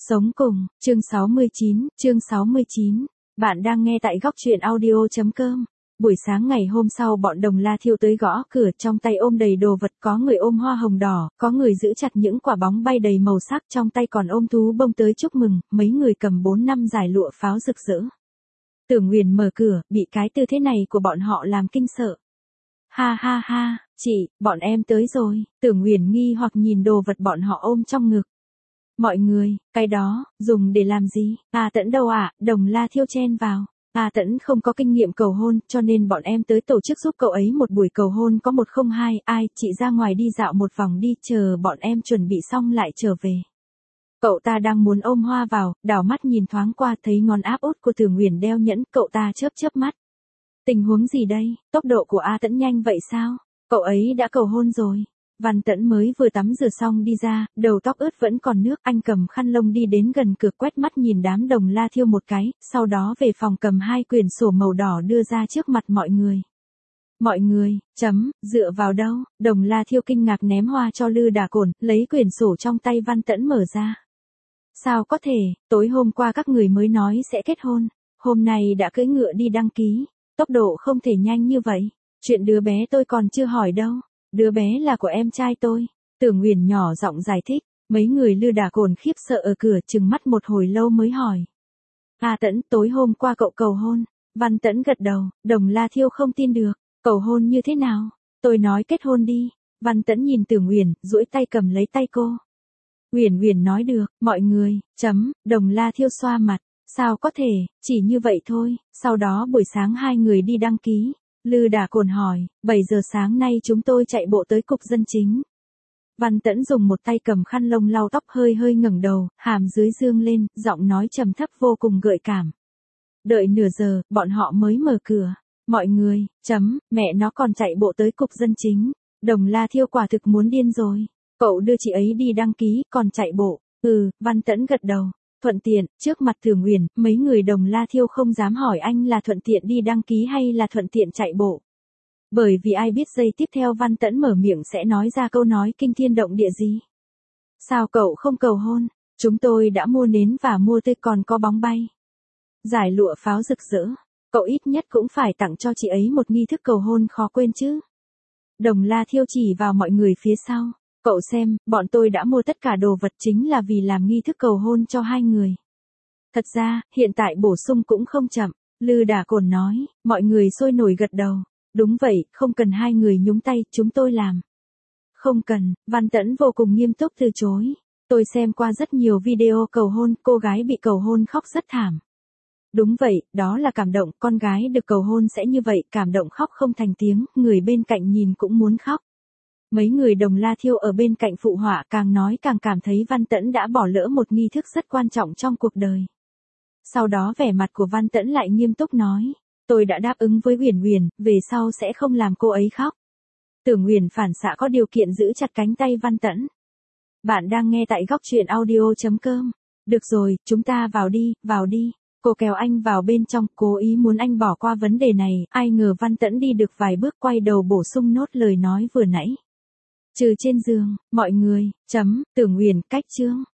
Sống cùng, chương 69. Bạn đang nghe tại góc truyện audio.com. Buổi sáng ngày hôm sau bọn Đồng La Thiêu tới gõ cửa, trong tay ôm đầy đồ vật, có người ôm hoa hồng đỏ, có người giữ chặt những quả bóng bay đầy màu sắc, trong tay còn ôm thú bông tới chúc mừng, mấy người cầm 4-5 dải lụa pháo rực rỡ. Tưởng Nguyền mở cửa, bị cái tư thế này của bọn họ làm kinh sợ. Ha ha ha, chị, bọn em tới rồi. Tưởng Nguyền nghi hoặc nhìn đồ vật bọn họ ôm trong ngực. Mọi người, cái đó, dùng để làm gì? Tẫn đâu ạ? Đồng La Thiêu chen vào. Tẫn không có kinh nghiệm cầu hôn, cho nên bọn em tới tổ chức giúp cậu ấy một buổi cầu hôn có 102, chị ra ngoài đi dạo một vòng đi, chờ bọn em chuẩn bị xong lại trở về. Cậu ta đang muốn ôm hoa vào, đảo mắt nhìn thoáng qua thấy ngón áp út của Tưởng Nguyền đeo nhẫn, cậu ta chớp mắt. Tình huống gì đây? Tốc độ của Tẫn nhanh vậy sao? Cậu ấy đã cầu hôn rồi. Văn Tẫn mới vừa tắm rửa xong đi ra, đầu tóc ướt vẫn còn nước, anh cầm khăn lông đi đến gần cửa quét mắt nhìn đám Đồng La Thiêu một cái, sau đó về phòng cầm 2 quyển sổ màu đỏ đưa ra trước mặt mọi người. Mọi người, dựa vào đâu? Đồng La Thiêu kinh ngạc ném hoa cho Lư Đà Cổn, lấy quyển sổ trong tay Văn Tẫn mở ra. Sao có thể, tối hôm qua các người mới nói sẽ kết hôn, hôm nay đã cưỡi ngựa đi đăng ký, tốc độ không thể nhanh như vậy, chuyện đứa bé tôi còn chưa hỏi đâu. Đứa bé là của em trai tôi. Tưởng Nguyền nhỏ giọng giải thích. Mấy người Lư Đà Cổn khiếp sợ ở cửa chừng mắt một hồi lâu mới hỏi. Tẫn, tối hôm qua cậu cầu hôn. Văn Tẫn gật đầu, Đồng La Thiêu không tin được. Cầu hôn như thế nào? Tôi nói kết hôn đi. Văn Tẫn nhìn Tưởng Nguyền, duỗi tay cầm lấy tay cô. Nguyền nói được, mọi người, Đồng La Thiêu xoa mặt. Sao có thể, chỉ như vậy thôi. Sau đó buổi sáng 2 người đi đăng ký. Lư Đà Cổn hỏi, 7 giờ sáng nay chúng tôi chạy bộ tới cục dân chính. Văn Tẫn dùng một tay cầm khăn lông lau tóc, hơi ngẩng đầu, hàm dưới dương lên, giọng nói trầm thấp vô cùng gợi cảm. Đợi nửa giờ, bọn họ mới mở cửa. Mọi người, mẹ nó còn chạy bộ tới cục dân chính. Đồng La Thiêu quả thực muốn điên rồi. Cậu đưa chị ấy đi đăng ký, còn chạy bộ. Văn Tẫn gật đầu. Thuận tiện, trước mặt Tưởng Nguyền, mấy người Đồng La Thiêu không dám hỏi anh là thuận tiện đi đăng ký hay là thuận tiện chạy bộ. Bởi vì ai biết giây tiếp theo Văn Tẫn mở miệng sẽ nói ra câu nói kinh thiên động địa gì. Sao cậu không cầu hôn? Chúng tôi đã mua nến và mua tươi, còn có bóng bay. Giải lụa pháo rực rỡ. Cậu ít nhất cũng phải tặng cho chị ấy một nghi thức cầu hôn khó quên chứ. Đồng La Thiêu chỉ vào mọi người phía sau. Cậu xem, bọn tôi đã mua tất cả đồ vật chính là vì làm nghi thức cầu hôn cho 2 người. Thật ra, hiện tại bổ sung cũng không chậm. Lư Đà Cổn nói, mọi người sôi nổi gật đầu. Đúng vậy, không cần 2 người nhúng tay, chúng tôi làm. Không cần, Văn Tẫn vô cùng nghiêm túc từ chối. Tôi xem qua rất nhiều video cầu hôn, cô gái bị cầu hôn khóc rất thảm. Đúng vậy, đó là cảm động, con gái được cầu hôn sẽ như vậy, cảm động khóc không thành tiếng, người bên cạnh nhìn cũng muốn khóc. Mấy người Đồng La Thiêu ở bên cạnh phụ họa, càng nói càng cảm thấy Văn Tẫn đã bỏ lỡ một nghi thức rất quan trọng trong cuộc đời. Sau đó vẻ mặt của Văn Tẫn lại nghiêm túc nói, tôi đã đáp ứng với Nguyền, về sau sẽ không làm cô ấy khóc. Tưởng Nguyền phản xạ có điều kiện giữ chặt cánh tay Văn Tẫn. Bạn đang nghe tại góc truyện audio.com. Được rồi, chúng ta vào đi. Cô kéo anh vào bên trong, cố ý muốn anh bỏ qua vấn đề này, ai ngờ Văn Tẫn đi được vài bước quay đầu bổ sung nốt lời nói vừa nãy. Trừ trên giường, mọi người, Tưởng Nguyền, cách chương.